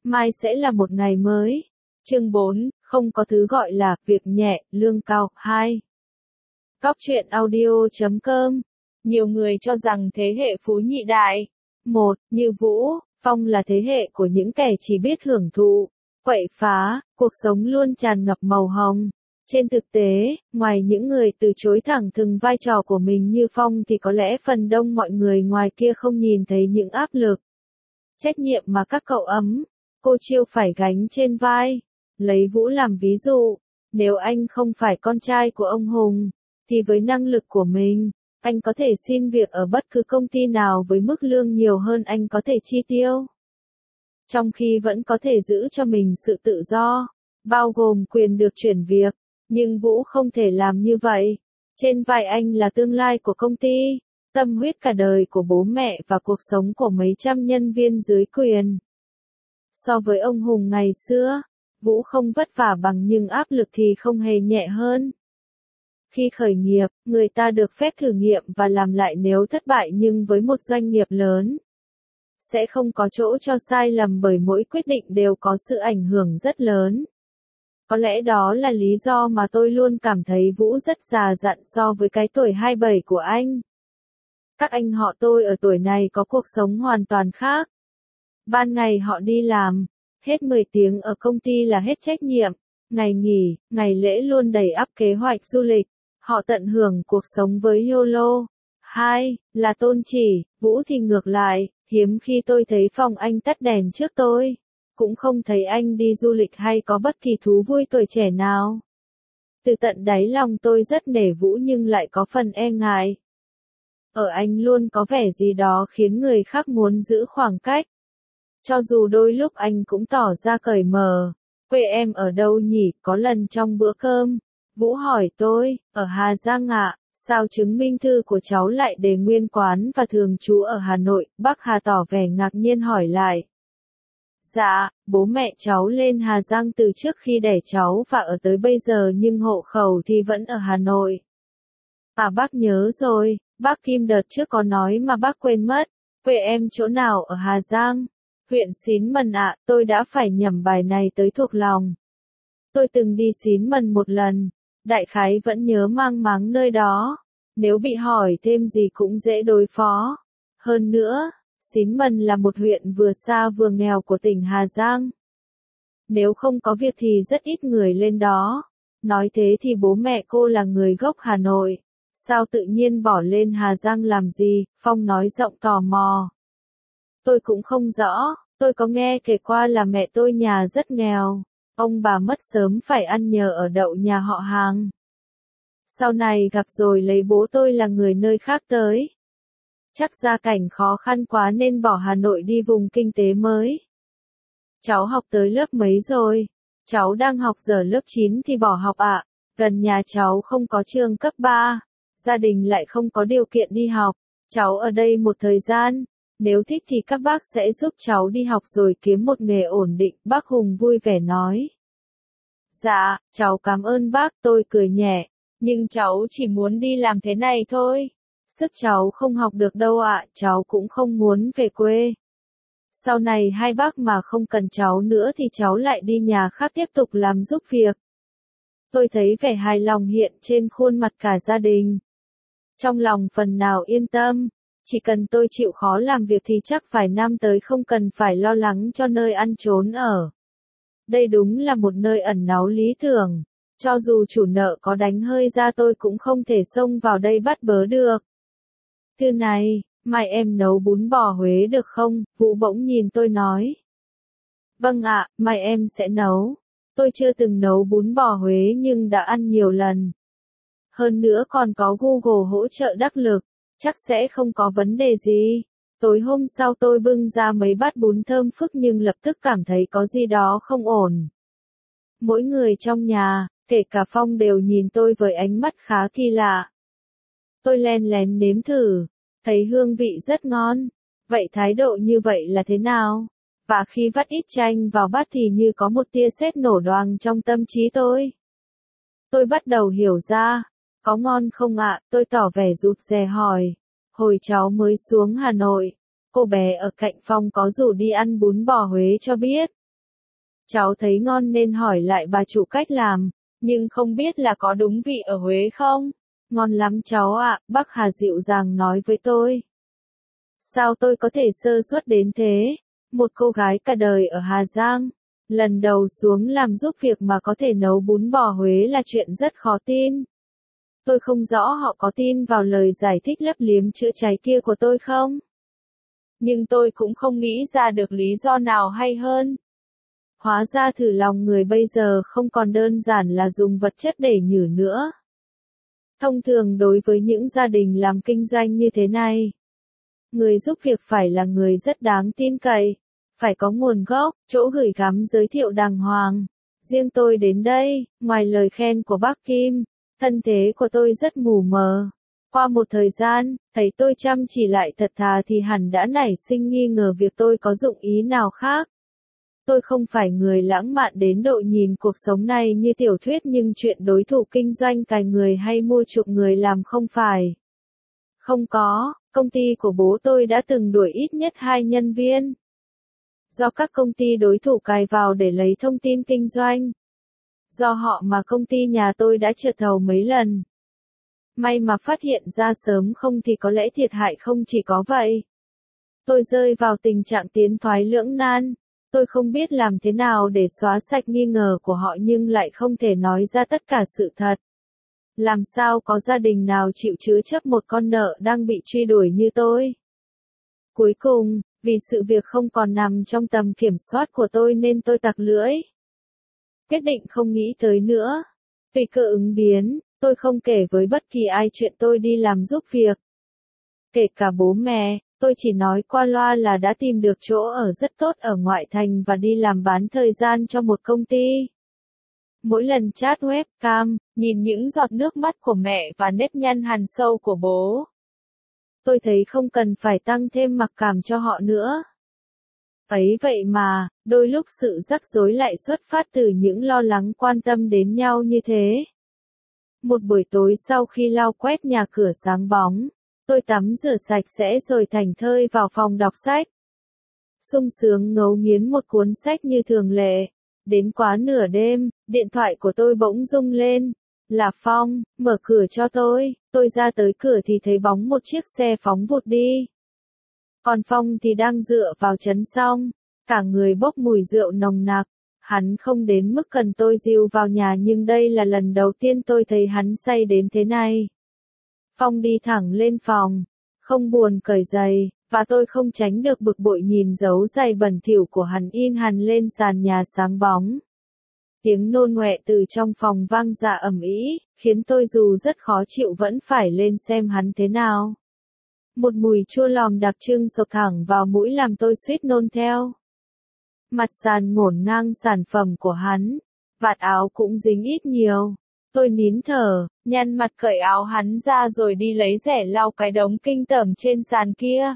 mai sẽ là một ngày mới. Chương 4, không có thứ gọi là việc nhẹ, lương cao. 2. Cóc truyện audio.com. Nhiều người cho rằng thế hệ Phú Nhị Đại, một, như Vũ, Phong là thế hệ của những kẻ chỉ biết hưởng thụ, quậy phá, cuộc sống luôn tràn ngập màu hồng. Trên thực tế, ngoài những người từ chối thẳng thừng vai trò của mình như Phong thì có lẽ phần đông mọi người ngoài kia không nhìn thấy những áp lực, trách nhiệm mà các cậu ấm, cô Chiêu phải gánh trên vai. Lấy Vũ làm ví dụ, nếu anh không phải con trai của ông Hùng, thì với năng lực của mình, anh có thể xin việc ở bất cứ công ty nào với mức lương nhiều hơn anh có thể chi tiêu. Trong khi vẫn có thể giữ cho mình sự tự do, bao gồm quyền được chuyển việc, nhưng Vũ không thể làm như vậy. Trên vai anh là tương lai của công ty, tâm huyết cả đời của bố mẹ và cuộc sống của mấy trăm nhân viên dưới quyền. So với ông Hùng ngày xưa, Vũ không vất vả bằng nhưng áp lực thì không hề nhẹ hơn. Khi khởi nghiệp, người ta được phép thử nghiệm và làm lại nếu thất bại, nhưng với một doanh nghiệp lớn, sẽ không có chỗ cho sai lầm bởi mỗi quyết định đều có sự ảnh hưởng rất lớn. Có lẽ đó là lý do mà tôi luôn cảm thấy Vũ rất già dặn so với cái tuổi 27 của anh. Các anh họ tôi ở tuổi này có cuộc sống hoàn toàn khác. Ban ngày họ đi làm, hết 10 tiếng ở công ty là hết trách nhiệm, ngày nghỉ, ngày lễ luôn đầy ắp kế hoạch du lịch. Họ tận hưởng cuộc sống với YOLO. 2. Là tôn chỉ, Vũ thì ngược lại, hiếm khi tôi thấy Phong anh tắt đèn trước tôi. Cũng không thấy anh đi du lịch hay có bất kỳ thú vui tuổi trẻ nào. Từ tận đáy lòng tôi rất nể Vũ nhưng lại có phần e ngại. Ở anh luôn có vẻ gì đó khiến người khác muốn giữ khoảng cách. Cho dù đôi lúc anh cũng tỏ ra cởi mở. Quê em ở đâu nhỉ? Có lần trong bữa cơm, Vũ hỏi tôi, ở Hà Giang ạ, sao chứng minh thư của cháu lại để nguyên quán và thường trú ở Hà Nội? Bác Hà tỏ vẻ ngạc nhiên hỏi lại. Dạ, bố mẹ cháu lên Hà Giang từ trước khi đẻ cháu và ở tới bây giờ nhưng hộ khẩu thì vẫn ở Hà Nội. À bác nhớ rồi, bác Kim đợt trước có nói mà bác quên mất. Quê em chỗ nào ở Hà Giang? Huyện Xín Mần ạ, tôi đã phải nhẩm bài này tới thuộc lòng. Tôi từng đi Xín Mần một lần, đại khái vẫn nhớ mang máng nơi đó. Nếu bị hỏi thêm gì cũng dễ đối phó. Hơn nữa, Xín Mần là một huyện vừa xa vừa nghèo của tỉnh Hà Giang. Nếu không có việc thì rất ít người lên đó. Nói thế thì bố mẹ cô là người gốc Hà Nội. Sao tự nhiên bỏ lên Hà Giang làm gì? Phong nói giọng tò mò. Tôi cũng không rõ, tôi có nghe kể qua là mẹ tôi nhà rất nghèo. Ông bà mất sớm phải ăn nhờ ở đậu nhà họ hàng. Sau này gặp rồi lấy bố tôi là người nơi khác tới. Chắc gia cảnh khó khăn quá nên bỏ Hà Nội đi vùng kinh tế mới. Cháu học tới lớp mấy rồi? Cháu đang học giờ lớp 9 thì bỏ học ạ. Gần nhà cháu không có trường cấp 3. Gia đình lại không có điều kiện đi học. Cháu ở đây một thời gian. Nếu thích thì các bác sẽ giúp cháu đi học rồi kiếm một nghề ổn định. Bác Hùng vui vẻ nói. Dạ, cháu cảm ơn bác, tôi cười nhẹ. Nhưng cháu chỉ muốn đi làm thế này thôi. Sức cháu không học được đâu ạ, cháu cũng không muốn về quê. Sau này hai bác mà không cần cháu nữa thì cháu lại đi nhà khác tiếp tục làm giúp việc. Tôi thấy vẻ hài lòng hiện trên khuôn mặt cả gia đình. Trong lòng phần nào yên tâm, chỉ cần tôi chịu khó làm việc thì chắc vài năm tới không cần phải lo lắng cho nơi ăn trốn ở. Đây đúng là một nơi ẩn náu lý tưởng. Cho dù chủ nợ có đánh hơi ra tôi cũng không thể xông vào đây bắt bớ được. Thư này, mai em nấu bún bò Huế được không? Vũ bỗng nhìn tôi nói. Vâng ạ, mai em sẽ nấu. Tôi chưa từng nấu bún bò Huế nhưng đã ăn nhiều lần. Hơn nữa còn có Google hỗ trợ đắc lực, chắc sẽ không có vấn đề gì. Tối hôm sau tôi bưng ra mấy bát bún thơm phức nhưng lập tức cảm thấy có gì đó không ổn. Mỗi người trong nhà, kể cả Phong đều nhìn tôi với ánh mắt khá kỳ lạ. Tôi len lén nếm thử, thấy hương vị rất ngon. Vậy thái độ như vậy là thế nào? Và khi vắt ít chanh vào bát thì như có một tia sét nổ đoàng trong tâm trí tôi. Tôi bắt đầu hiểu ra. Có ngon không ạ? Tôi tỏ vẻ rụt rè hỏi. Hồi cháu mới xuống Hà Nội, cô bé ở cạnh Phong có rủ đi ăn bún bò Huế cho biết. Cháu thấy ngon nên hỏi lại bà chủ cách làm, nhưng không biết là có đúng vị ở Huế không? Ngon lắm cháu ạ, bác Hà dịu dàng nói với tôi. Sao tôi có thể sơ suất đến thế? Một cô gái cả đời ở Hà Giang, lần đầu xuống làm giúp việc mà có thể nấu bún bò Huế là chuyện rất khó tin. Tôi không rõ họ có tin vào lời giải thích lấp liếm chữa cháy kia của tôi không? Nhưng tôi cũng không nghĩ ra được lý do nào hay hơn. Hóa ra thử lòng người bây giờ không còn đơn giản là dùng vật chất để nhử nữa. Thông thường đối với những gia đình làm kinh doanh như thế này, người giúp việc phải là người rất đáng tin cậy, phải có nguồn gốc, chỗ gửi gắm giới thiệu đàng hoàng. Riêng tôi đến đây, ngoài lời khen của bác Kim, thân thế của tôi rất mù mờ. Qua một thời gian, thấy tôi chăm chỉ lại thật thà thì hẳn đã nảy sinh nghi ngờ việc tôi có dụng ý nào khác. Tôi không phải người lãng mạn đến độ nhìn cuộc sống này như tiểu thuyết nhưng chuyện đối thủ kinh doanh cài người hay mua chuộc người làm không phải. Không có, công ty của bố tôi đã từng đuổi ít nhất 2 nhân viên. Do các công ty đối thủ cài vào để lấy thông tin kinh doanh. Do họ mà công ty nhà tôi đã trượt thầu mấy lần. May mà phát hiện ra sớm không thì có lẽ thiệt hại không chỉ có vậy. Tôi rơi vào tình trạng tiến thoái lưỡng nan. Tôi không biết làm thế nào để xóa sạch nghi ngờ của họ nhưng lại không thể nói ra tất cả sự thật. Làm sao có gia đình nào chịu chứa chấp một con nợ đang bị truy đuổi như tôi? Cuối cùng, vì sự việc không còn nằm trong tầm kiểm soát của tôi nên tôi tặc lưỡi. Quyết định không nghĩ tới nữa. Tùy cơ ứng biến, tôi không kể với bất kỳ ai chuyện tôi đi làm giúp việc. Kể cả bố mẹ, tôi chỉ nói qua loa là đã tìm được chỗ ở rất tốt ở ngoại thành và đi làm bán thời gian cho một công ty. Mỗi lần chat webcam, nhìn những giọt nước mắt của mẹ và nếp nhăn hằn sâu của bố. Tôi thấy không cần phải tăng thêm mặc cảm cho họ nữa. Ấy vậy mà, đôi lúc sự rắc rối lại xuất phát từ những lo lắng quan tâm đến nhau như thế. Một buổi tối sau khi lau quét nhà cửa sáng bóng, tôi tắm rửa sạch sẽ rồi thảnh thơi vào phòng đọc sách. Sung sướng ngấu nghiến một cuốn sách như thường lệ. Đến quá nửa đêm, điện thoại của tôi bỗng rung lên. Là Phong, mở cửa cho tôi ra tới cửa thì thấy bóng một chiếc xe phóng vụt đi. Còn Phong thì đang dựa vào chắn xong, cả người bốc mùi rượu nồng nặc. Hắn không đến mức cần tôi dìu vào nhà nhưng đây là lần đầu tiên tôi thấy hắn say đến thế này. Phong đi thẳng lên phòng, không buồn cởi giày, và tôi không tránh được bực bội nhìn dấu giày bẩn thỉu của hắn in hằn lên sàn nhà sáng bóng. Tiếng nôn ngoẹ từ trong phòng vang dạ ầm ĩ, khiến tôi dù rất khó chịu vẫn phải lên xem hắn thế nào. Một mùi chua lòm đặc trưng xộc thẳng vào mũi làm tôi suýt nôn theo. Mặt sàn ngổn ngang sản phẩm của hắn, vạt áo cũng dính ít nhiều. Tôi nín thở, nhăn mặt cởi áo hắn ra rồi đi lấy rẻ lau cái đống kinh tởm trên sàn kia.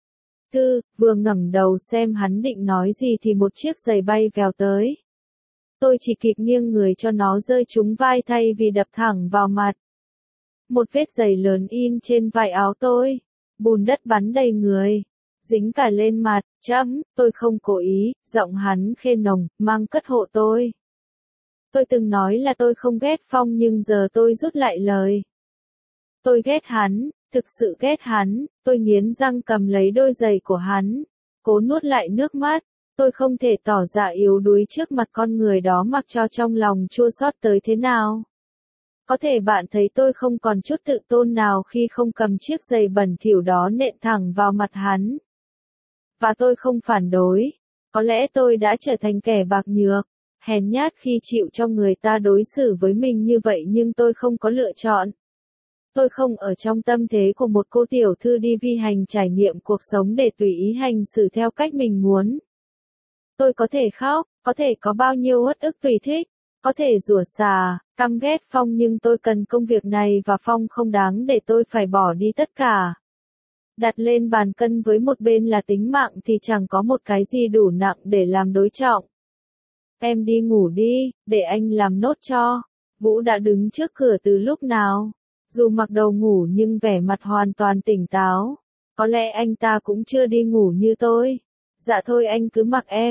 Vừa ngẩng đầu xem hắn định nói gì thì một chiếc giày bay vèo tới. Tôi chỉ kịp nghiêng người cho nó rơi trúng vai thay vì đập thẳng vào mặt. Một vết giày lớn in trên vai áo tôi, bùn đất bắn đầy người, dính cả lên mặt, tôi không cố ý, giọng hắn khê nồng, mang cất hộ tôi. Tôi từng nói là tôi không ghét Phong nhưng giờ tôi rút lại lời. Tôi ghét hắn, thực sự ghét hắn, tôi nghiến răng cầm lấy đôi giày của hắn, cố nuốt lại nước mắt. Tôi không thể tỏ ra yếu đuối trước mặt con người đó mặc cho trong lòng chua xót tới thế nào. Có thể bạn thấy tôi không còn chút tự tôn nào khi không cầm chiếc giày bẩn thỉu đó nện thẳng vào mặt hắn. Và tôi không phản đối. Có lẽ tôi đã trở thành kẻ bạc nhược, hèn nhát khi chịu cho người ta đối xử với mình như vậy nhưng tôi không có lựa chọn. Tôi không ở trong tâm thế của một cô tiểu thư đi vi hành trải nghiệm cuộc sống để tùy ý hành xử theo cách mình muốn. Tôi có thể khóc, có thể có bao nhiêu uất ức tùy thích, có thể rủa xả, căm ghét Phong nhưng tôi cần công việc này và Phong không đáng để tôi phải bỏ đi tất cả. Đặt lên bàn cân với một bên là tính mạng thì chẳng có một cái gì đủ nặng để làm đối trọng. Em đi ngủ đi, để anh làm nốt cho. Vũ đã đứng trước cửa từ lúc nào. Dù mặc đầu ngủ nhưng vẻ mặt hoàn toàn tỉnh táo. Có lẽ anh ta cũng chưa đi ngủ như tôi. Dạ thôi anh cứ mặc em.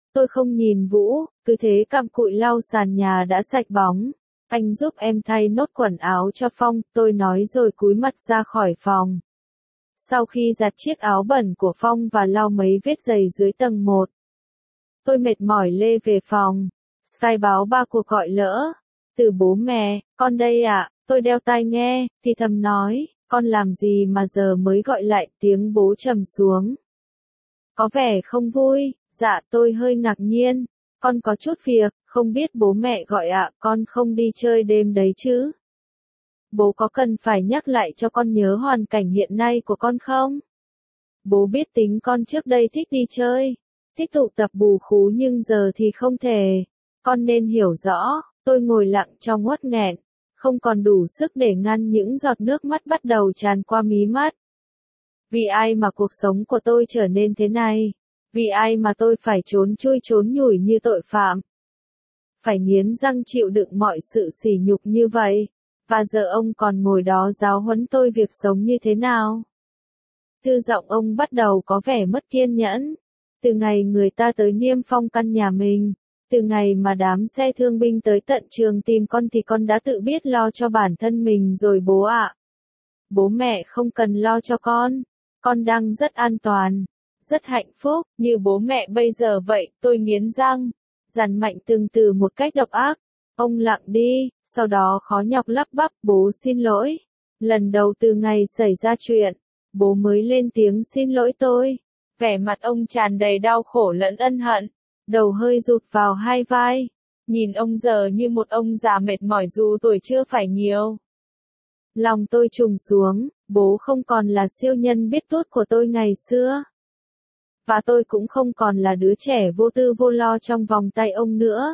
Tôi không nhìn Vũ, cứ thế cặm cụi lau sàn nhà đã sạch bóng. Anh giúp em thay nốt quần áo cho Phong, tôi nói rồi cúi mặt ra khỏi phòng. Sau khi giặt chiếc áo bẩn của Phong và lau mấy vết giày dưới tầng 1, tôi mệt mỏi lê về phòng. Sky báo 3 cuộc gọi lỡ. Từ bố mẹ, con đây ạ, tôi đeo tai nghe, thì thầm nói, con làm gì mà giờ mới gọi lại, tiếng bố trầm xuống. Có vẻ không vui, dạ tôi hơi ngạc nhiên, con có chút việc, không biết bố mẹ gọi ạ, con không đi chơi đêm đấy chứ? Bố có cần phải nhắc lại cho con nhớ hoàn cảnh hiện nay của con không? Bố biết tính con trước đây thích đi chơi, thích tụ tập bù khú nhưng giờ thì không thể. Con nên hiểu rõ, tôi ngồi lặng trong uất nghẹn, không còn đủ sức để ngăn những giọt nước mắt bắt đầu tràn qua mí mắt. Vì ai mà cuộc sống của tôi trở nên thế này? Vì ai mà tôi phải trốn chui trốn nhủi như tội phạm? Phải nghiến răng chịu đựng mọi sự sỉ nhục như vậy? Và giờ ông còn ngồi đó giáo huấn tôi việc sống như thế nào? Thư giọng ông bắt đầu có vẻ mất kiên nhẫn. Từ ngày người ta tới niêm phong căn nhà mình, từ ngày mà đám xe thương binh tới tận trường tìm con thì con đã tự biết lo cho bản thân mình rồi bố ạ. Bố mẹ không cần lo cho con đang rất an toàn, rất hạnh phúc, như bố mẹ bây giờ vậy, tôi nghiến răng, dằn mạnh từng từ một cách độc ác. Ông lặng đi, sau đó khó nhọc lắp bắp, bố xin lỗi. Lần đầu từ ngày xảy ra chuyện, bố mới lên tiếng xin lỗi tôi. Vẻ mặt ông tràn đầy đau khổ lẫn ân hận, đầu hơi rụt vào hai vai. Nhìn ông giờ như một ông già mệt mỏi dù tuổi chưa phải nhiều. Lòng tôi trùng xuống, bố không còn là siêu nhân biết tuốt của tôi ngày xưa. Và tôi cũng không còn là đứa trẻ vô tư vô lo trong vòng tay ông nữa.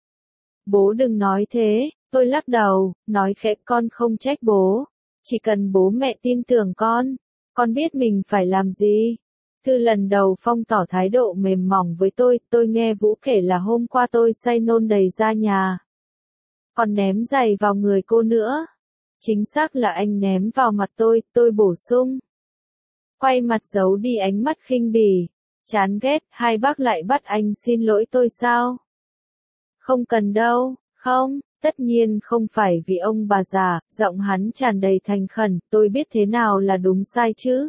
Bố đừng nói thế, tôi lắc đầu, nói khẽ con không trách bố. Chỉ cần bố mẹ tin tưởng con biết mình phải làm gì. Từ lần đầu Phong tỏ thái độ mềm mỏng với tôi nghe Vũ kể là hôm qua tôi say nôn đầy ra nhà. Còn ném giày vào người cô nữa. Chính xác là anh ném vào mặt tôi bổ sung. Quay mặt giấu đi ánh mắt khinh bỉ, chán ghét, hai bác lại bắt anh xin lỗi tôi sao? Không cần đâu, không, tất nhiên không phải vì ông bà già, giọng hắn tràn đầy thành khẩn, tôi biết thế nào là đúng sai chứ.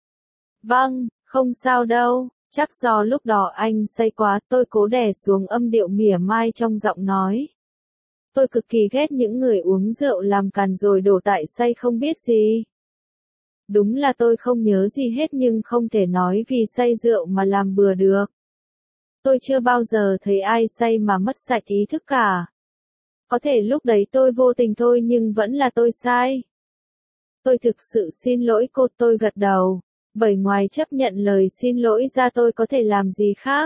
Vâng, không sao đâu, chắc do lúc đó anh say quá, tôi cố đè xuống âm điệu mỉa mai trong giọng nói. Tôi cực kỳ ghét những người uống rượu làm càn rồi đổ tại say không biết gì. Đúng là tôi không nhớ gì hết nhưng không thể nói vì say rượu mà làm bừa được. Tôi chưa bao giờ thấy ai say mà mất sạch ý thức cả. Có thể lúc đấy tôi vô tình thôi nhưng vẫn là tôi sai. Tôi thực sự xin lỗi cô, tôi gật đầu. Bởi ngoài chấp nhận lời xin lỗi ra tôi có thể làm gì khác.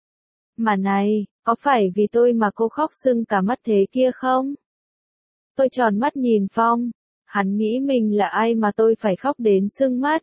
Mà này, có phải vì tôi mà cô khóc sưng cả mắt thế kia không? Tôi tròn mắt nhìn Phong. Hắn nghĩ mình là ai mà tôi phải khóc đến sưng mắt.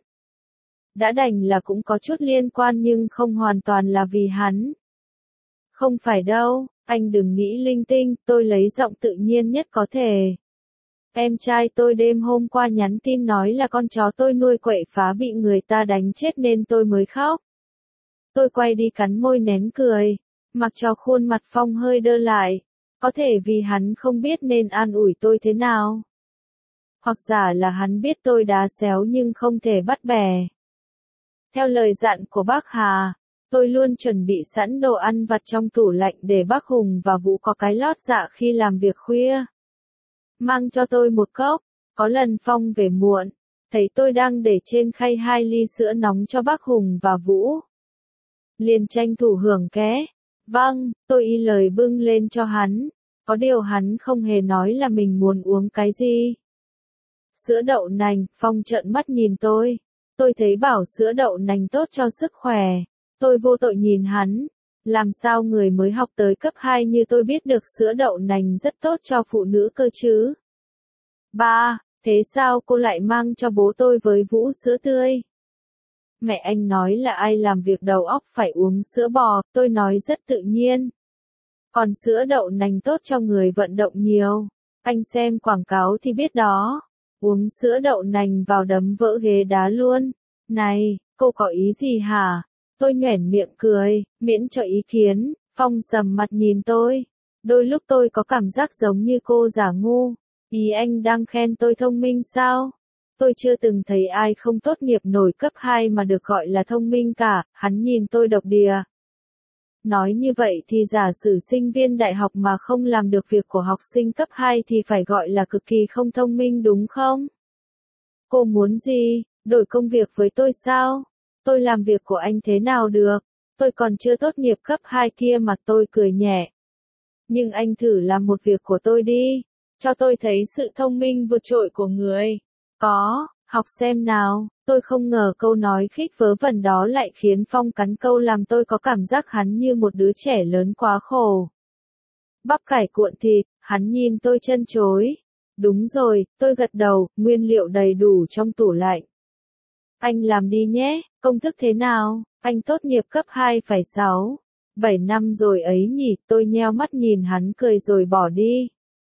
Đã đành là cũng có chút liên quan nhưng không hoàn toàn là vì hắn. Không phải đâu, anh đừng nghĩ linh tinh, tôi lấy giọng tự nhiên nhất có thể. Em trai tôi đêm hôm qua nhắn tin nói là con chó tôi nuôi quậy phá bị người ta đánh chết nên tôi mới khóc. Tôi quay đi cắn môi nén cười, mặc cho khuôn mặt Phong hơi đơ lại. Có thể vì hắn không biết nên an ủi tôi thế nào. Hoặc giả là hắn biết tôi đá xéo nhưng không thể bắt bẻ. Theo lời dặn của bác Hà, tôi luôn chuẩn bị sẵn đồ ăn vặt trong tủ lạnh để bác Hùng và Vũ có cái lót dạ khi làm việc khuya. Mang cho tôi một cốc, có lần Phong về muộn, thấy tôi đang để trên khay 2 ly sữa nóng cho bác Hùng và Vũ. Liền tranh thủ hưởng ké. Vâng, tôi y lời bưng lên cho hắn, có điều hắn không hề nói là mình muốn uống cái gì. Sữa đậu nành, Phong trợn mắt nhìn tôi. Tôi thấy bảo sữa đậu nành tốt cho sức khỏe. Tôi vô tội nhìn hắn. Làm sao người mới học tới cấp 2 như tôi biết được sữa đậu nành rất tốt cho phụ nữ cơ chứ? Ba, thế sao cô lại mang cho bố tôi với Vũ sữa tươi? Mẹ anh nói là ai làm việc đầu óc phải uống sữa bò, tôi nói rất tự nhiên. Còn sữa đậu nành tốt cho người vận động nhiều. Anh xem quảng cáo thì biết đó. Uống sữa đậu nành vào đấm vỡ ghế đá luôn. Này, cô có ý gì hả? Tôi nhoẻn miệng cười, miễn cho ý kiến. Phong sầm mặt nhìn tôi. Đôi lúc tôi có cảm giác giống như cô giả ngu. Ý anh đang khen tôi thông minh sao? Tôi chưa từng thấy ai không tốt nghiệp nổi cấp 2 mà được gọi là thông minh cả, hắn nhìn tôi độc đìa. Nói như vậy thì giả sử sinh viên đại học mà không làm được việc của học sinh cấp 2 thì phải gọi là cực kỳ không thông minh đúng không? Cô muốn gì? Đổi công việc với tôi sao? Tôi làm việc của anh thế nào được? Tôi còn chưa tốt nghiệp cấp 2 kia mà. Tôi cười nhẹ. Nhưng anh thử làm một việc của tôi đi. Cho tôi thấy sự thông minh vượt trội của người. Có, học xem nào. Tôi không ngờ câu nói khích vớ vẩn đó lại khiến Phong cắn câu làm tôi có cảm giác hắn như một đứa trẻ lớn quá khổ. Bắp cải cuộn thịt, hắn nhìn tôi trân trối. Đúng rồi, tôi gật đầu, nguyên liệu đầy đủ trong tủ lạnh. Anh làm đi nhé, công thức thế nào? Anh tốt nghiệp cấp 2 phải 7 năm rồi ấy nhỉ, tôi nheo mắt nhìn hắn cười rồi bỏ đi.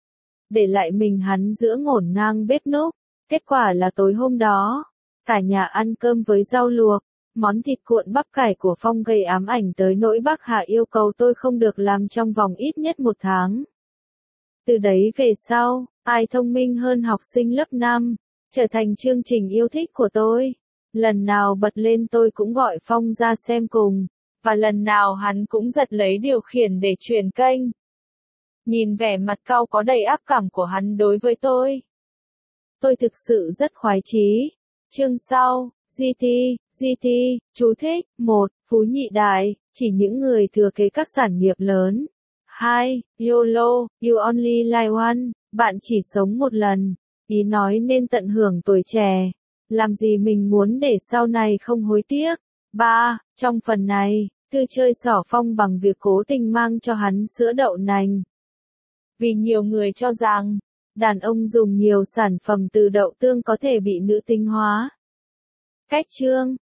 Để lại mình hắn giữa ngổn ngang bếp núc. Kết quả là tối hôm đó, cả nhà ăn cơm với rau luộc. Món thịt cuộn bắp cải của Phong gây ám ảnh tới nỗi bác Hạ yêu cầu tôi không được làm trong vòng ít nhất 1 tháng. Từ đấy về sau, ai thông minh hơn học sinh lớp 5, trở thành chương trình yêu thích của tôi. Lần nào bật lên tôi cũng gọi Phong ra xem cùng, và lần nào hắn cũng giật lấy điều khiển để chuyển kênh. Nhìn vẻ mặt cau có đầy ác cảm của hắn đối với tôi thực sự rất khoái chí. Chương sau, GT, chú thích, 1, Phú Nhị Đại, chỉ những người thừa kế các sản nghiệp lớn. 2, YOLO, You Only Live One, bạn chỉ sống một lần. Ý nói nên tận hưởng tuổi trẻ. Làm gì mình muốn để sau này không hối tiếc. 3, trong phần này, Thư chơi xỏ Phong bằng việc cố tình mang cho hắn sữa đậu nành. Vì nhiều người cho rằng, đàn ông dùng nhiều sản phẩm từ đậu tương có thể bị nữ tính hóa. Cách chương